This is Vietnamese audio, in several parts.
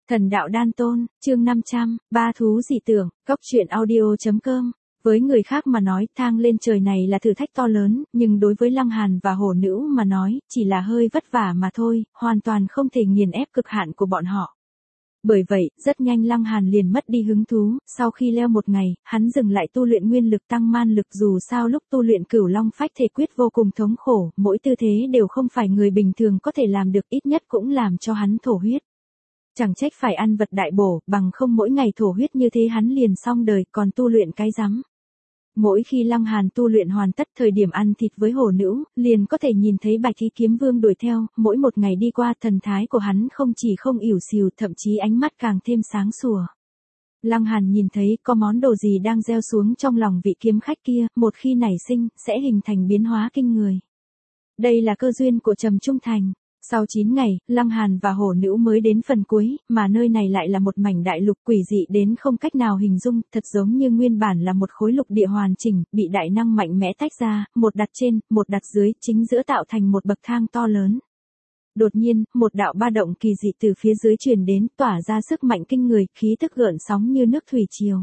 Thần đạo đan tôn, chương 500, ba thú dị tưởng, góc truyện audio.com. Với người khác mà nói thang lên trời này là thử thách to lớn, nhưng đối với Lăng Hàn và Hổ Nữ mà nói, chỉ là hơi vất vả mà thôi, hoàn toàn không thể nghiền ép cực hạn của bọn họ. Bởi vậy, rất nhanh Lăng Hàn liền mất đi hứng thú, sau khi leo một ngày, hắn dừng lại tu luyện nguyên lực tăng man lực dù sao lúc tu luyện Cửu Long Phách thể quyết vô cùng thống khổ, mỗi tư thế đều không phải người bình thường có thể làm được, ít nhất cũng làm cho hắn thổ huyết. Chẳng trách phải ăn vật đại bổ, bằng không mỗi ngày thổ huyết như thế hắn liền xong đời, còn tu luyện cái rắm. Mỗi khi Lăng Hàn tu luyện hoàn tất thời điểm ăn thịt với Hổ Nữ, liền có thể nhìn thấy Bạch Thi Kiếm Vương đuổi theo, mỗi một ngày đi qua thần thái của hắn không chỉ không ỉu xìu, thậm chí ánh mắt càng thêm sáng sủa. Lăng Hàn nhìn thấy có món đồ gì đang gieo xuống trong lòng vị kiếm khách kia, một khi nảy sinh, sẽ hình thành biến hóa kinh người. Đây là cơ duyên của Trầm Trung Thành. Sau 9 ngày, Lăng Hàn và Hổ Nữ mới đến phần cuối, mà nơi này lại là một mảnh đại lục quỷ dị đến không cách nào hình dung, thật giống như nguyên bản là một khối lục địa hoàn chỉnh, bị đại năng mạnh mẽ tách ra, một đặt trên, một đặt dưới, chính giữa tạo thành một bậc thang to lớn. Đột nhiên, một đạo ba động kỳ dị từ phía dưới truyền đến, tỏa ra sức mạnh kinh người, khí tức gợn sóng như nước thủy triều.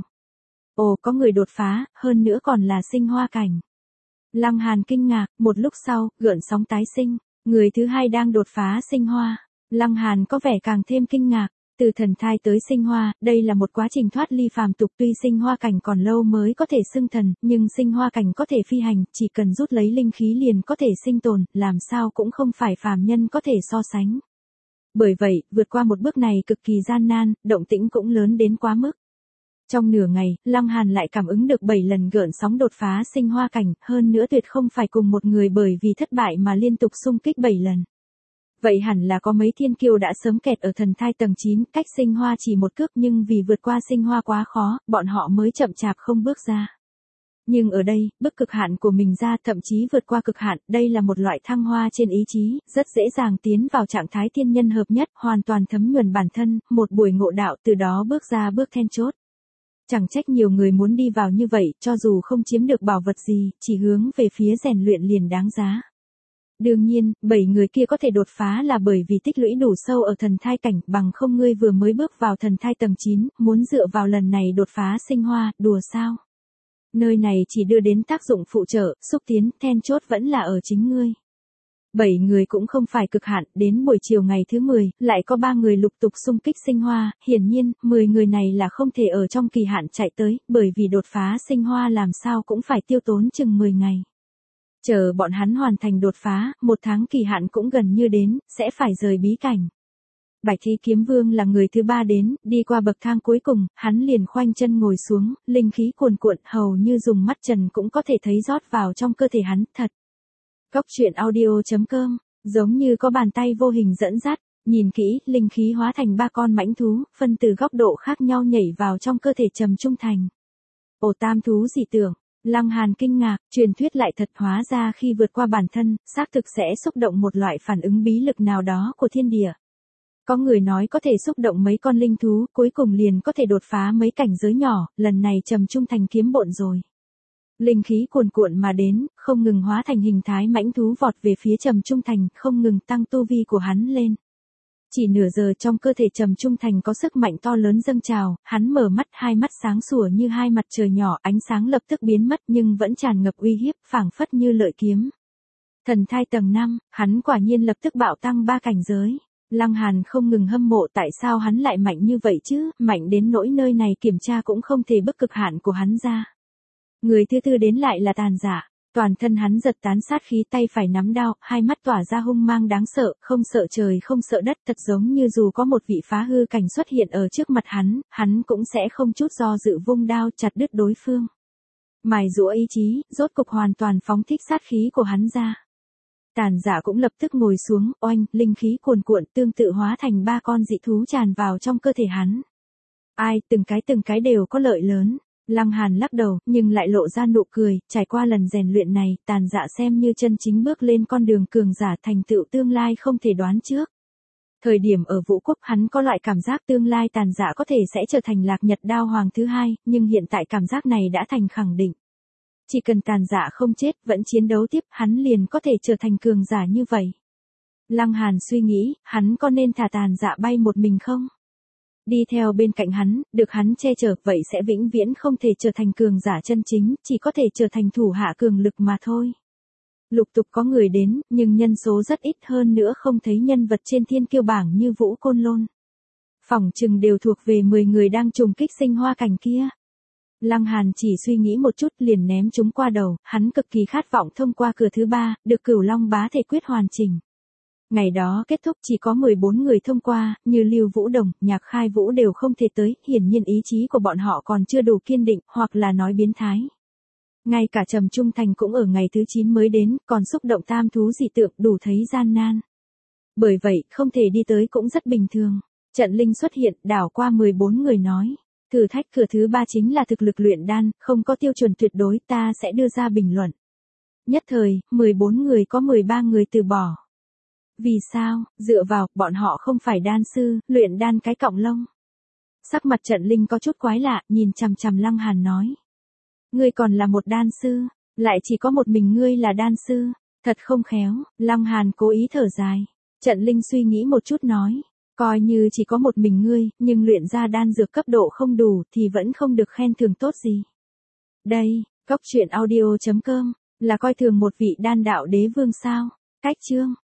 Ồ, có người đột phá, hơn nữa còn là sinh hoa cảnh. Lăng Hàn kinh ngạc, một lúc sau, gợn sóng tái sinh. Người thứ hai đang đột phá sinh hoa. Lăng Hàn có vẻ càng thêm kinh ngạc. Từ thần thai tới sinh hoa, đây là một quá trình thoát ly phàm tục, tuy sinh hoa cảnh còn lâu mới có thể xưng thần, nhưng sinh hoa cảnh có thể phi hành, chỉ cần rút lấy linh khí liền có thể sinh tồn, làm sao cũng không phải phàm nhân có thể so sánh. Bởi vậy, vượt qua một bước này cực kỳ gian nan, động tĩnh cũng lớn đến quá mức. Trong nửa ngày, Lăng Hàn lại cảm ứng được 7 lần gợn sóng đột phá sinh hoa cảnh, hơn nữa tuyệt không phải cùng một người bởi vì thất bại mà liên tục xung kích 7 lần. Vậy hẳn là có mấy thiên kiêu đã sớm kẹt ở thần thai tầng 9, cách sinh hoa chỉ một cước, nhưng vì vượt qua sinh hoa quá khó, bọn họ mới chậm chạp không bước ra. Nhưng ở đây, bước cực hạn của mình ra, thậm chí vượt qua cực hạn, đây là một loại thăng hoa trên ý chí, rất dễ dàng tiến vào trạng thái thiên nhân hợp nhất, hoàn toàn thấm nhuần bản thân, một buổi ngộ đạo, từ đó bước ra bước then chốt. Chẳng trách nhiều người muốn đi vào như vậy, cho dù không chiếm được bảo vật gì, chỉ hướng về phía rèn luyện liền đáng giá. Đương nhiên, 7 người kia có thể đột phá là bởi vì tích lũy đủ sâu ở thần thai cảnh, bằng không ngươi vừa mới bước vào thần thai tầng 9, muốn dựa vào lần này đột phá sinh hoa, đùa sao? Nơi này chỉ đưa đến tác dụng phụ trợ, xúc tiến, then chốt vẫn là ở chính ngươi. 7 người cũng không phải cực hạn, đến buổi chiều ngày thứ 10, lại có 3 người lục tục xung kích sinh hoa, hiển nhiên, 10 người này là không thể ở trong kỳ hạn chạy tới, bởi vì đột phá sinh hoa làm sao cũng phải tiêu tốn chừng 10 ngày. Chờ bọn hắn hoàn thành đột phá, 1 tháng kỳ hạn cũng gần như đến, sẽ phải rời bí cảnh. Bạch Thi Kiếm Vương là người thứ 3 đến, đi qua bậc thang cuối cùng, hắn liền khoanh chân ngồi xuống, linh khí cuồn cuộn, hầu như dùng mắt trần cũng có thể thấy rót vào trong cơ thể hắn, thật. Góc truyện audio.com, giống như có bàn tay vô hình dẫn dắt, nhìn kỹ, linh khí hóa thành 3 con mãnh thú, phân từ góc độ khác nhau nhảy vào trong cơ thể Trầm Trung Thành. Ồ, tam thú dị tưởng, Lăng Hàn kinh ngạc, truyền thuyết lại thật, hóa ra khi vượt qua bản thân, xác thực sẽ xúc động một loại phản ứng bí lực nào đó của thiên địa. Có người nói có thể xúc động mấy con linh thú, cuối cùng liền có thể đột phá mấy cảnh giới nhỏ, lần này Trầm Trung Thành kiếm bộn rồi. Linh khí cuồn cuộn mà đến, không ngừng hóa thành hình thái mãnh thú vọt về phía Trầm Trung Thành, không ngừng tăng tu vi của hắn lên. Chỉ nửa giờ trong cơ thể Trầm Trung Thành có sức mạnh to lớn dâng trào, hắn mở mắt, hai mắt sáng sủa như hai mặt trời nhỏ, ánh sáng lập tức biến mất nhưng vẫn tràn ngập uy hiếp, phảng phất như lợi kiếm. Thần thai tầng 5, hắn quả nhiên lập tức bạo tăng 3 cảnh giới. Lăng Hàn không ngừng hâm mộ tại sao hắn lại mạnh như vậy chứ, mạnh đến nỗi nơi này kiểm tra cũng không thể bức cực hạn của hắn ra. Người thứ tư đến lại là Tàn Dạ, toàn thân hắn giật tán sát khí, tay phải nắm đao, hai mắt tỏa ra hung mang đáng sợ, không sợ trời không sợ đất, thật giống như dù có một vị phá hư cảnh xuất hiện ở trước mặt hắn cũng sẽ không chút do dự vung đao chặt đứt đối phương. Mài giũa ý chí, rốt cục hoàn toàn phóng thích sát khí của hắn ra. Tàn Dạ cũng lập tức ngồi xuống, oanh, linh khí cuồn cuộn tương tự hóa thành 3 con dị thú tràn vào trong cơ thể hắn. Ai, từng cái đều có lợi lớn. Lăng Hàn lắc đầu, nhưng lại lộ ra nụ cười, trải qua lần rèn luyện này, Tàn Dạ xem như chân chính bước lên con đường cường giả, thành tựu tương lai không thể đoán trước. Thời điểm ở Vũ Quốc hắn có loại cảm giác tương lai Tàn Dạ có thể sẽ trở thành Lạc Nhật Đao Hoàng thứ 2, nhưng hiện tại cảm giác này đã thành khẳng định. Chỉ cần Tàn Dạ không chết, vẫn chiến đấu tiếp, hắn liền có thể trở thành cường giả như vậy. Lăng Hàn suy nghĩ, hắn có nên thả Tàn Dạ bay một mình không? Đi theo bên cạnh hắn, được hắn che chở, vậy sẽ vĩnh viễn không thể trở thành cường giả chân chính, chỉ có thể trở thành thủ hạ cường lực mà thôi. Lục tục có người đến, nhưng nhân số rất ít, hơn nữa không thấy nhân vật trên thiên kiêu bảng như Vũ Côn Lôn. Phỏng chừng đều thuộc về 10 người đang trùng kích sinh hoa cảnh kia. Lăng Hàn chỉ suy nghĩ một chút liền ném chúng qua đầu, hắn cực kỳ khát vọng thông qua cửa thứ 3, được Cửu Long bá thể quyết hoàn chỉnh. Ngày đó kết thúc chỉ có 14 người thông qua, như Lưu Vũ Đồng, Nhạc Khai Vũ đều không thể tới, hiển nhiên ý chí của bọn họ còn chưa đủ kiên định, hoặc là nói biến thái. Ngay cả Trầm Trung Thành cũng ở ngày thứ 9 mới đến, còn xúc động tam thú dị tượng đủ thấy gian nan. Bởi vậy, không thể đi tới cũng rất bình thường. Trận Linh xuất hiện, đảo qua 14 người nói. Thử thách cửa thứ 3 chính là thực lực luyện đan, không có tiêu chuẩn tuyệt đối, ta sẽ đưa ra bình luận. Nhất thời, 14 người có 13 người từ bỏ. Vì sao? Dựa vào, bọn họ không phải đan sư, luyện đan cái cọng lông. Sắc mặt Trận Linh có chút quái lạ, nhìn chằm chằm Lăng Hàn nói. Ngươi còn là một đan sư, lại chỉ có một mình ngươi là đan sư, thật không khéo. Lăng Hàn cố ý thở dài. Trận Linh suy nghĩ một chút nói. Coi như chỉ có một mình ngươi, nhưng luyện ra đan dược cấp độ không đủ thì vẫn không được khen thưởng tốt gì. Đây, cóc truyện audio.com, là coi thường một vị đan đạo đế vương sao? Cách chương.